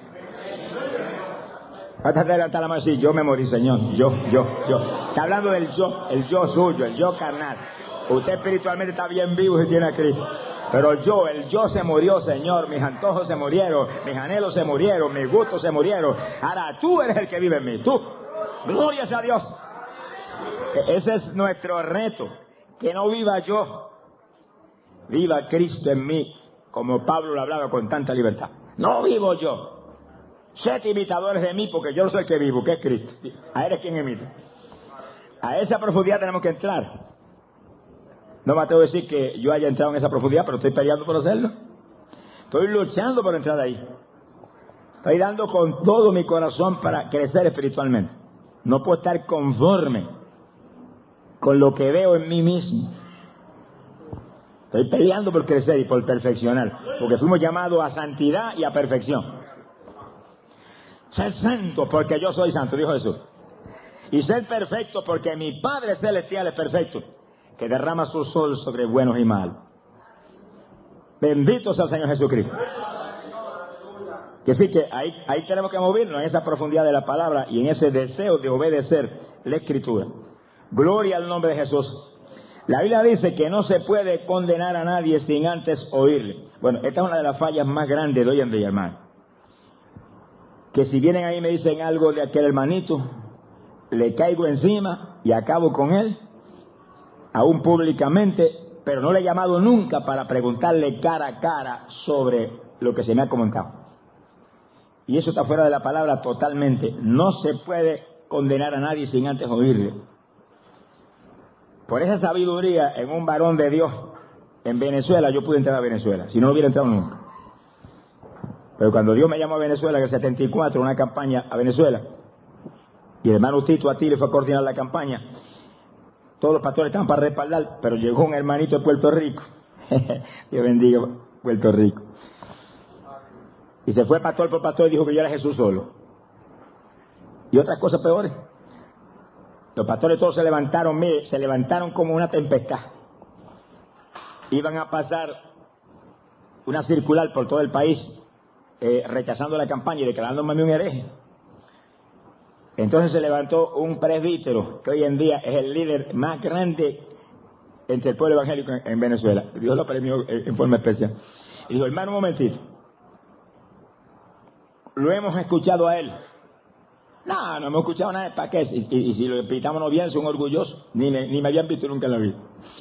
¿Cuántos te levantan la mano y yo me morí, Señor? Yo, yo, yo. Está hablando del yo, el yo suyo, el yo carnal. Usted espiritualmente está bien vivo y tiene a Cristo. Pero yo, el yo se murió, Señor. Mis antojos se murieron, mis anhelos se murieron, mis gustos se murieron. Ahora tú eres el que vive en mí, tú. Gloria a Dios. Ese es nuestro reto. Que no viva yo, viva Cristo en mí, como Pablo lo hablaba con tanta libertad. No vivo yo. Sed imitadores de mí, porque yo no soy el que vivo, que es Cristo. A él es quien imita. A esa profundidad tenemos que entrar. No me atrevo a decir que yo haya entrado en esa profundidad, pero estoy peleando por hacerlo. Estoy luchando por entrar ahí. Estoy dando con todo mi corazón para crecer espiritualmente. No puedo estar conforme con lo que veo en mí mismo. Estoy peleando por crecer y por perfeccionar, porque fuimos llamados a santidad y a perfección. Ser santo porque yo soy santo, dijo Jesús. Y ser perfecto porque mi Padre Celestial es perfecto, que derrama su sol sobre buenos y malos. Bendito sea el Señor Jesucristo. Que sí, que ahí, ahí tenemos que movernos en esa profundidad de la palabra y en ese deseo de obedecer la Escritura. Gloria al nombre de Jesús. La Biblia dice que no se puede condenar a nadie sin antes oírle. Bueno, esta es una de las fallas más grandes de hoy en día, hermano. Que si vienen ahí y me dicen algo de aquel hermanito, le caigo encima y acabo con él, aún públicamente, pero no le he llamado nunca para preguntarle cara a cara sobre lo que se me ha comentado. Y eso está fuera de la palabra totalmente. No se puede condenar a nadie sin antes oírle. Por esa sabiduría en un varón de Dios en Venezuela, yo pude entrar a Venezuela, si no, no hubiera entrado nunca. Pero cuando Dios me llamó a Venezuela en el setenta y cuatro, una campaña a Venezuela, y el hermano Tito Atile fue a coordinar la campaña, todos los pastores estaban para respaldar, pero llegó un hermanito de Puerto Rico, Dios bendiga Puerto Rico, y se fue pastor por pastor y dijo que yo era Jesús solo, y otras cosas peores. Los pastores todos se levantaron, mire, se levantaron como una tempestad. Iban a pasar una circular por todo el país, eh, rechazando la campaña y declarándome a mí un hereje. Entonces se levantó un presbítero, que hoy en día es el líder más grande entre el pueblo evangélico en, en Venezuela. Dios lo premió en forma especial. Y dijo, hermano, un momentito. Lo hemos escuchado a él. No, no hemos escuchado nada, ¿para qué? Y, y, y si lo repitamos bien, son orgullosos, ni me, ni me habían visto nunca en la vida.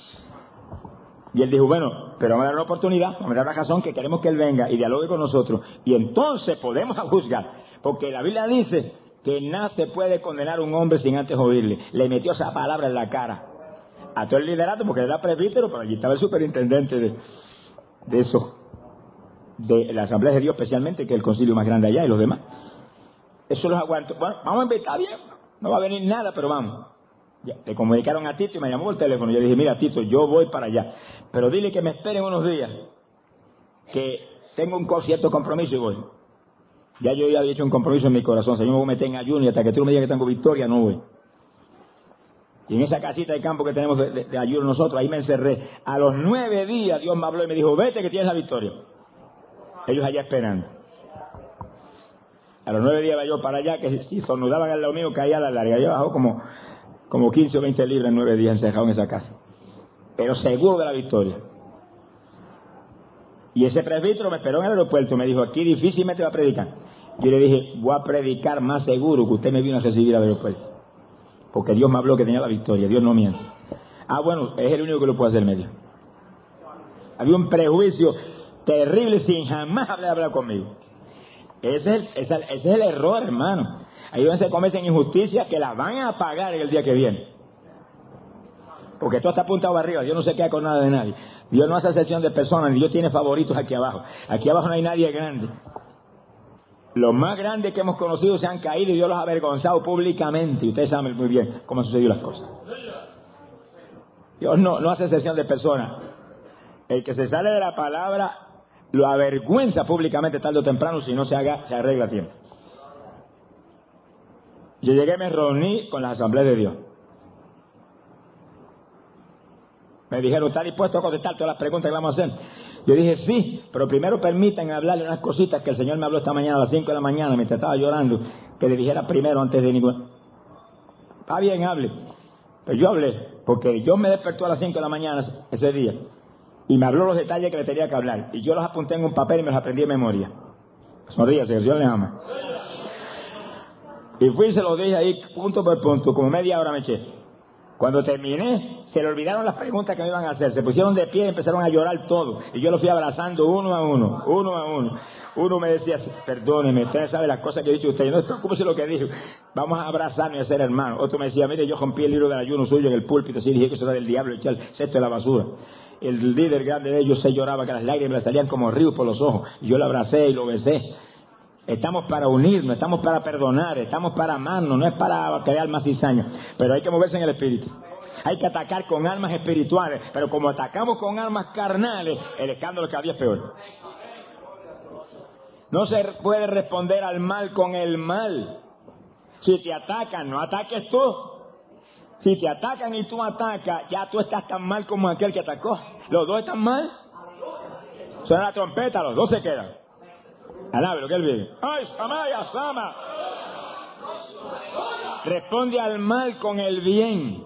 Y él dijo, bueno, pero vamos a dar una oportunidad, vamos a dar la razón que queremos que él venga y dialogue con nosotros, y entonces podemos juzgar, porque la Biblia dice que nada se puede condenar a un hombre sin antes oírle. Le metió esa palabra en la cara a todo el liderato, porque era presbítero, pero allí estaba el superintendente de, de eso, de la Asamblea de Dios especialmente, que es el concilio más grande allá, y los demás. Eso los aguanto. Bueno, vamos a invitar bien. No va a venir nada, pero vamos. Ya, le comunicaron a Tito y me llamó por teléfono. Yo dije, mira, Tito, yo voy para allá. Pero dile que me esperen unos días. Que tengo un cierto compromiso y voy. Ya yo ya había hecho un compromiso en mi corazón. Señor, me voy a meter en ayuno y hasta que tú me digas que tengo victoria, no voy. Y en esa casita de campo que tenemos de, de, de ayuno nosotros, ahí me encerré. A los nueve días Dios me habló y me dijo, vete que tienes la victoria. Ellos allá esperando. A los nueve días iba yo para allá, que si tornudaban al lado mío, caía a la larga. Yo bajó como, como quince o veinte libras en nueve días encerrado en esa casa. Pero seguro de la victoria. Y ese presbítero me esperó en el aeropuerto. Me dijo, aquí difícilmente va a predicar. Yo le dije, voy a predicar más seguro que usted me vino a recibir al aeropuerto. Porque Dios me habló que tenía la victoria. Dios no miente. Ah, bueno, es el único que lo puede hacer, me dijo. Había un prejuicio terrible sin jamás haber hablado conmigo. Ese es, el, ese, ese es el error, hermano. Ahí donde se cometen injusticias que las van a pagar en el día que viene. Porque todo está apuntado arriba. Dios no se queda con nada de nadie. Dios no hace excepción de personas, ni Dios tiene favoritos aquí abajo. Aquí abajo no hay nadie grande. Los más grandes que hemos conocido se han caído y Dios los ha avergonzado públicamente. Y ustedes saben muy bien cómo han sucedido las cosas. Dios no, no hace excepción de personas. El que se sale de la palabra lo avergüenza públicamente tarde o temprano si no se haga, se arregla a tiempo. Yo llegué, me reuní con las asambleas de Dios. Me dijeron, ¿está dispuesto a contestar todas las preguntas que vamos a hacer? Yo dije, sí, pero primero permítanme hablarle unas cositas que el Señor me habló esta mañana a las cinco de la mañana, mientras estaba llorando, que le dijera primero antes de ningún... Está bien, hable. Pero yo hablé, porque yo me despertó a las cinco de la mañana ese día. Y me habló los detalles que le tenía que hablar. Y yo los apunté en un papel y me los aprendí de memoria. Sonríase, que el Señor les ama. Y fui y se los dije ahí punto por punto, como media hora me eché. Cuando terminé, se le olvidaron las preguntas que me iban a hacer. Se pusieron de pie y empezaron a llorar todo. Y yo los fui abrazando uno a uno, uno a uno. Uno me decía, perdóneme, usted sabe las cosas que he dicho usted. No se preocupe de lo que dijo. Vamos a abrazarnos y a ser hermanos. Otro me decía, mire, yo rompí el libro del ayuno suyo en el púlpito. Así dije que eso era del diablo, echar el cesto de la basura. El líder grande de ellos se lloraba, que las lágrimas le salían como ríos por los ojos. Y yo lo abracé y lo besé. Estamos para unirnos, estamos para perdonar, estamos para amarnos, no es para crear más cizaña. Pero hay que moverse en el espíritu. Hay que atacar con armas espirituales, pero como atacamos con armas carnales, el escándalo cada día es peor. No se puede responder al mal con el mal. Si te atacan, no ataques tú. Si te atacan y tú atacas, ya tú estás tan mal como aquel que atacó. Los dos están mal. Suena la trompeta, los dos se quedan. Alabe lo que él vive. ¡Ay, Samaya, Sama! Responde al mal con el bien.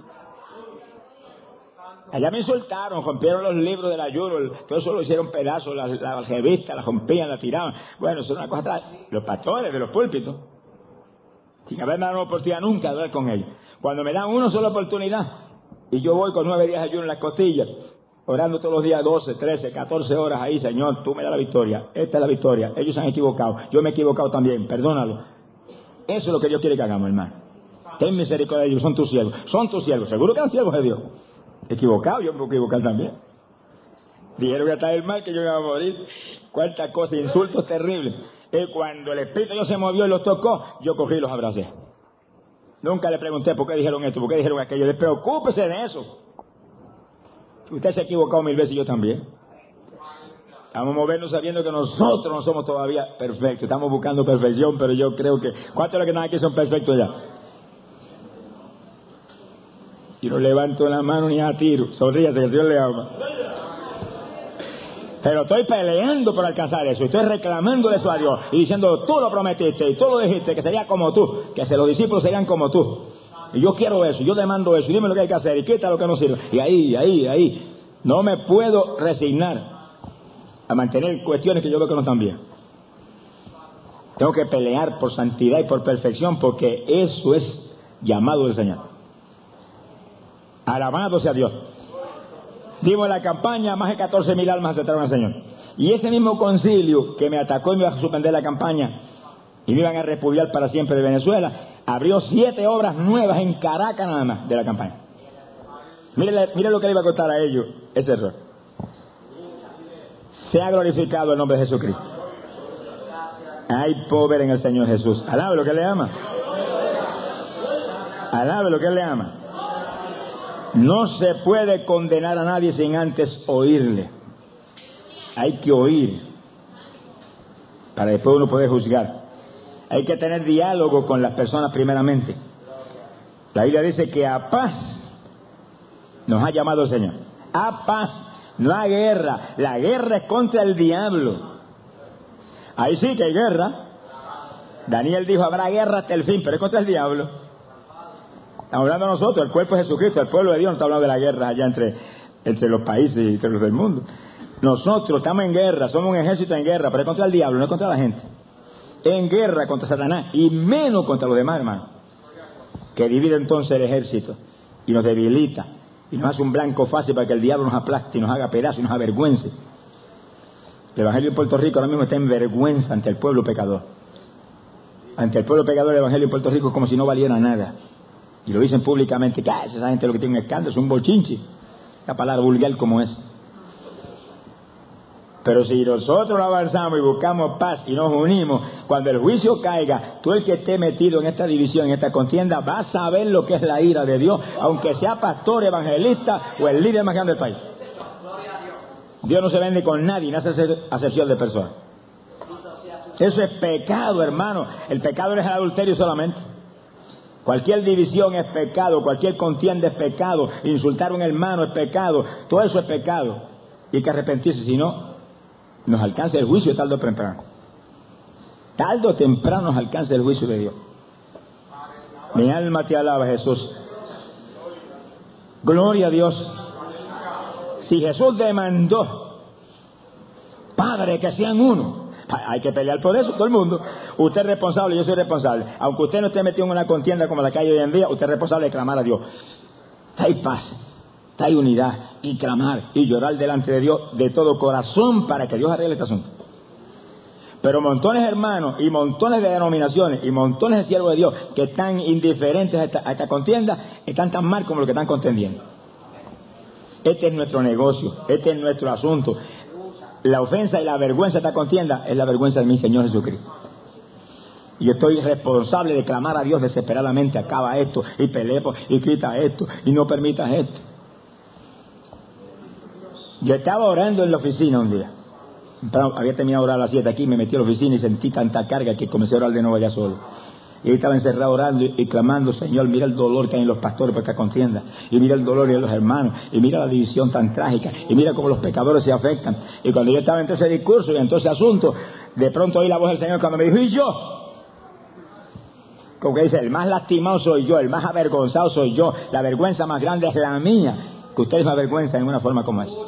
Allá me insultaron, rompieron los libros del ayuno, todo eso lo hicieron pedazos, las la revistas las rompían, las tiraban. Bueno, eso es una cosa atrás. Los pastores de los púlpitos, sin haberme dado una oportunidad nunca de hablar con ellos. Cuando me dan una sola oportunidad, y yo voy con nueve días de ayuno en las costillas, orando todos los días doce, trece, catorce horas ahí, Señor, tú me das la victoria, esta es la victoria, ellos se han equivocado, yo me he equivocado también, perdónalo. Eso es lo que Dios quiere que hagamos, hermano. Ten misericordia de ellos, son tus siervos, son tus siervos, seguro que eran siervos de Dios. Equivocado, yo me puedo equivocar también. Dijeron que hasta el mal que yo iba a morir. Cuántas cosas, insultos terribles. Y cuando el Espíritu de Dios se movió y los tocó, yo cogí y los abracé. Nunca le pregunté por qué dijeron esto, por qué dijeron aquello. Despreocúpese de eso. Usted se ha equivocado mil veces y yo también. Vamos a movernos sabiendo que nosotros no somos todavía perfectos. Estamos buscando perfección, pero yo creo que... ¿Cuántos de los que están aquí son perfectos ya? Y no levanto la mano ni a tiro. Sonríase que el Señor le ama. Pero estoy peleando por alcanzar eso. Estoy reclamándole eso a Dios. Y diciendo, tú lo prometiste y tú lo dijiste, que sería como tú. Que los discípulos serían como tú. Y yo quiero eso, yo demando eso. Y dime lo que hay que hacer y quita lo que no sirve. Y ahí, ahí, ahí. No me puedo resignar a mantener cuestiones que yo veo que no están bien. Tengo que pelear por santidad y por perfección, porque eso es llamado del Señor. Alabado sea Dios. Dimos la campaña, más de catorce mil almas aceptaron al Señor. Y ese mismo concilio que me atacó y me iba a suspender la campaña y me iban a repudiar para siempre de Venezuela, abrió siete obras nuevas en Caracas nada más de la campaña. Mire, mire lo que le iba a costar a ellos ese error. Sea glorificado el nombre de Jesucristo. Hay poder en el Señor Jesús. Alabe lo que le ama. Alabe lo que le ama. No se puede condenar a nadie sin antes oírle. Hay que oír para después uno poder juzgar. Hay que tener diálogo con las personas primeramente. La Biblia dice que a paz nos ha llamado el Señor. A paz, no a guerra. La guerra es contra el diablo. Ahí sí que hay guerra. Daniel dijo, habrá guerra hasta el fin, pero es contra el diablo. Estamos hablando nosotros, el cuerpo de Jesucristo, el pueblo de Dios, no está hablando de la guerra allá entre, entre los países y entre los del mundo. Nosotros estamos en guerra, somos un ejército en guerra, pero es contra el diablo, no es contra la gente. En guerra contra Satanás y menos contra los demás, hermano. Que divide entonces el ejército y nos debilita y nos hace un blanco fácil para que el diablo nos aplaste y nos haga pedazos y nos avergüence. El Evangelio en Puerto Rico ahora mismo está en vergüenza ante el pueblo pecador. Ante el pueblo pecador, el Evangelio en Puerto Rico es como si no valiera nada. Y lo dicen públicamente, que ah, esa gente lo que tiene un escándalo, es un bochinche. La palabra vulgar como es. Pero si nosotros avanzamos y buscamos paz y nos unimos, cuando el juicio caiga, tú el que esté metido en esta división, en esta contienda, vas a saber lo que es la ira de Dios, aunque sea pastor, evangelista o el líder más grande del país. Dios no se vende con nadie, no hace acepción de personas. Eso es pecado, hermano. El pecado no es el adulterio solamente. Cualquier división es pecado, cualquier contienda es pecado, insultar a un hermano es pecado, todo eso es pecado. Y hay que arrepentirse, si no, nos alcanza el juicio tarde o temprano. Tarde o temprano nos alcanza el juicio de Dios. Mi alma te alaba, Jesús. Gloria a Dios. Si Jesús demandó, Padre, que sean uno, hay que pelear por eso, todo el mundo. Usted es responsable, yo soy responsable. Aunque usted no esté metido en una contienda como la que hay hoy en día, usted es responsable de clamar a Dios. hay paz, hay unidad, y clamar y llorar delante de Dios de todo corazón para que Dios arregle este asunto. Pero montones de hermanos y montones de denominaciones y montones de siervos de Dios que están indiferentes a esta, a esta contienda, están tan mal como los que están contendiendo. Este es nuestro negocio, este es nuestro asunto. La ofensa y la vergüenza de esta contienda es la vergüenza de mi Señor Jesucristo. Y yo estoy responsable de clamar a Dios desesperadamente: acaba esto, y pelea y quita esto, y no permitas esto. Yo estaba orando en la oficina un día. Había terminado de orar a las siete aquí, me metí a la oficina y sentí tanta carga que comencé a orar de nuevo allá solo. Y ahí estaba encerrado orando y, y clamando: Señor, mira el dolor que hay en los pastores por esta contienda, y mira el dolor de los hermanos, y mira la división tan trágica, y mira cómo los pecadores se afectan. Y cuando yo estaba en todo ese discurso y en todo ese asunto, de pronto oí la voz del Señor cuando me dijo: ¿y yo? Como que dice, el más lastimado soy yo, el más avergonzado soy yo, la vergüenza más grande es la mía, que ustedes me avergüenzan en una forma como esa.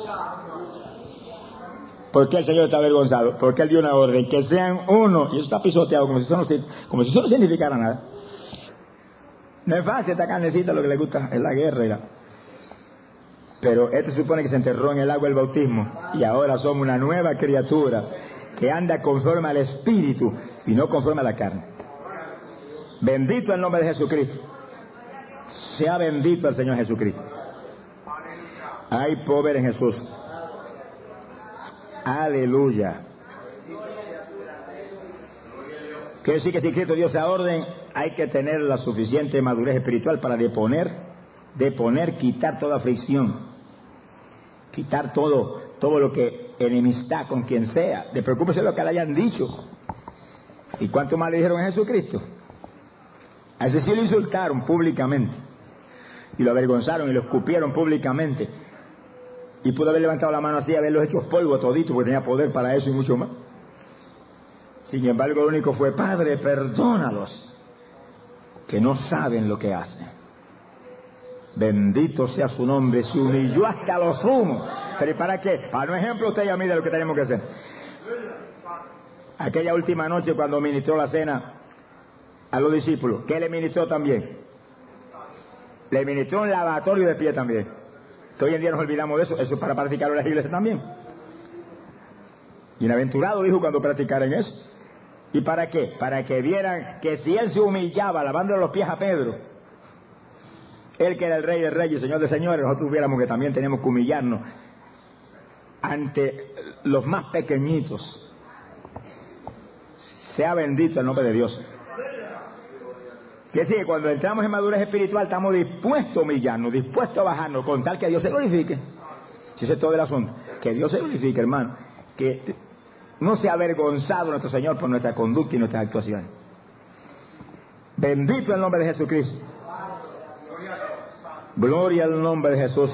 ¿Por qué el Señor está avergonzado? Porque Él dio una orden, que sean uno, y eso está pisoteado como si eso no, como si eso no significara nada. No es fácil, esta carnecita lo que le gusta es la guerra. ¿verdad? Pero este supone que se enterró en el agua del bautismo, y ahora somos una nueva criatura que anda conforme al Espíritu y no conforme a la carne. Bendito el nombre de Jesucristo. Sea bendito el Señor Jesucristo. Hay poder en Jesús. Aleluya. Quiere decir que si Cristo dio esa orden, hay que tener la suficiente madurez espiritual para deponer, deponer, quitar toda fricción, quitar todo, todo lo que enemistad con quien sea. Despreocúpese de lo que le hayan dicho. ¿Y cuánto más le dijeron a Jesucristo? A ese sí lo insultaron públicamente, y lo avergonzaron y lo escupieron públicamente, y pudo haber levantado la mano así y haberlos hecho polvo todito, porque tenía poder para eso y mucho más. Sin embargo, lo único fue: Padre, perdónalos, que no saben lo que hacen. Bendito sea su nombre. Se humilló hasta lo sumo. ¿Pero para qué? Para un ejemplo usted y a mí de lo que tenemos que hacer. Aquella última noche cuando ministró la cena a los discípulos, ¿qué le ministró también? Le ministró un lavatorio de pie también. Que hoy en día nos olvidamos de eso. Eso es para practicarlo en las iglesias también. Bienaventurado dijo cuando practicaran eso. ¿Y para qué? Para que vieran que si él se humillaba lavándole los pies a Pedro, él que era el rey de reyes y señor de señores, nosotros tuviéramos que también tenemos que humillarnos ante los más pequeñitos. Sea bendito el nombre de Dios. Que sí, cuando entramos en madurez espiritual estamos dispuestos a humillarnos, dispuestos a bajarnos, con tal que Dios se glorifique. Si ese es todo el asunto, que Dios se glorifique, hermano, que no sea avergonzado nuestro Señor por nuestra conducta y nuestras actuaciones. Bendito el nombre de Jesucristo. Gloria al nombre de Jesús.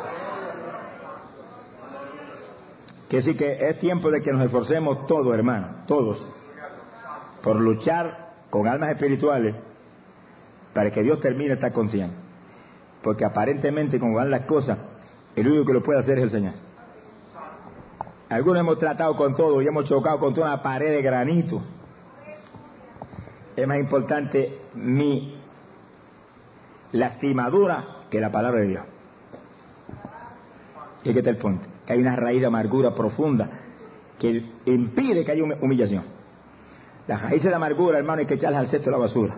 Que sí, que es tiempo de que nos esforcemos todos, hermano, todos, por luchar con almas espirituales, para que Dios termine esta contienda. Porque aparentemente, como van las cosas, el único que lo puede hacer es el Señor. Algunos hemos tratado con todo y hemos chocado con toda una pared de granito. Es más importante mi lastimadura que la palabra de Dios. Y que está el punto, que hay una raíz de amargura profunda que impide que haya humillación. Las raíces de amargura, hermano, hay que echarlas al cesto de la basura.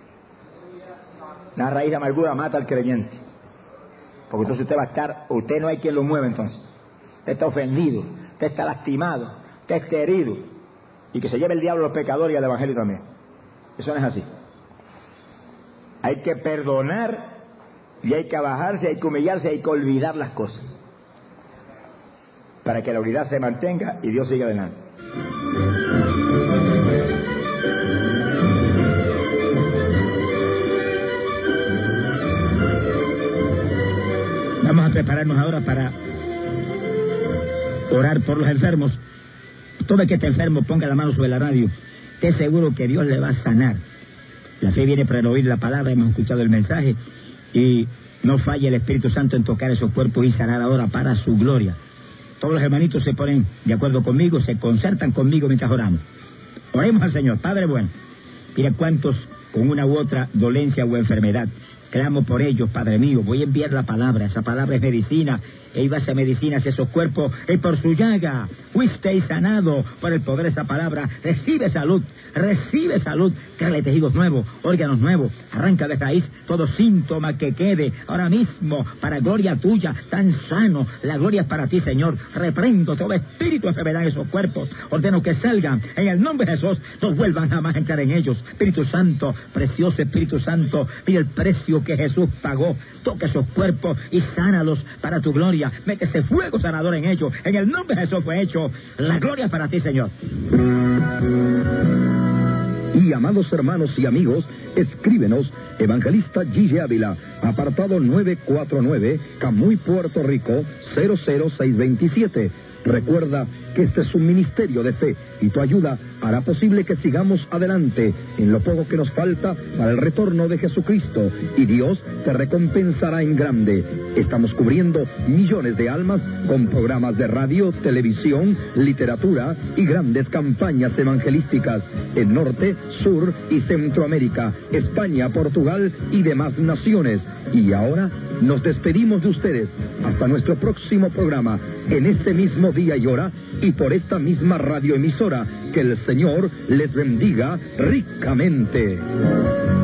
Una raíz de amargura mata al creyente, porque entonces usted va a estar, usted no hay quien lo mueva entonces. Usted está ofendido, usted está lastimado, usted está herido, y que se lleve el diablo a los pecadores y al evangelio también. Eso no es así. Hay que perdonar, y hay que bajarse, hay que humillarse, hay que olvidar las cosas, para que la unidad se mantenga y Dios siga adelante. Vamos a prepararnos ahora para orar por los enfermos. Todo el que esté enfermo, ponga la mano sobre la radio. Esté seguro que Dios le va a sanar. La fe viene para oír la palabra, hemos escuchado el mensaje, y no falla el Espíritu Santo en tocar esos cuerpos y sanar ahora para su gloria. Todos los hermanitos se ponen de acuerdo conmigo, se concertan conmigo mientras oramos. Oremos al Señor. Padre bueno, mira cuántos con una u otra dolencia o enfermedad Clamo por ellos, Padre mío. Voy a enviar la palabra. Esa palabra es medicina. E iba a ser medicina hacia esos cuerpos. Y por su llaga fuisteis sanado por el poder de esa palabra. Recibe salud. Recibe salud. Créale tejidos nuevos, órganos nuevos. Arranca de raíz todo síntoma que quede ahora mismo para gloria tuya. Tan sano. La gloria es para ti, Señor. Reprendo todo espíritu de enfermedad en esos cuerpos. Ordeno que salgan en el nombre de Jesús. No vuelvan jamás a entrar en ellos. Espíritu Santo, precioso Espíritu Santo, mira el precio que Jesús pagó. Toca esos cuerpos y sánalos para tu gloria. Mete ese fuego sanador en ellos. En el nombre de Jesús fue hecho. La gloria para ti, Señor. Y amados hermanos y amigos, escríbenos, Evangelista Gigi Ávila, apartado nueve cuatro nueve, Camuy, Puerto Rico, cero cero seis veintisiete. Recuerda que este es un ministerio de fe y tu ayuda hará posible que sigamos adelante en lo poco que nos falta para el retorno de Jesucristo, y Dios te recompensará en grande. Estamos cubriendo millones de almas con programas de radio, televisión, literatura y grandes campañas evangelísticas en Norte, Sur y Centroamérica, España, Portugal y demás naciones. Y ahora nos despedimos de ustedes hasta nuestro próximo programa, en este mismo día y hora y por esta misma radioemisora. Que el Señor les bendiga ricamente.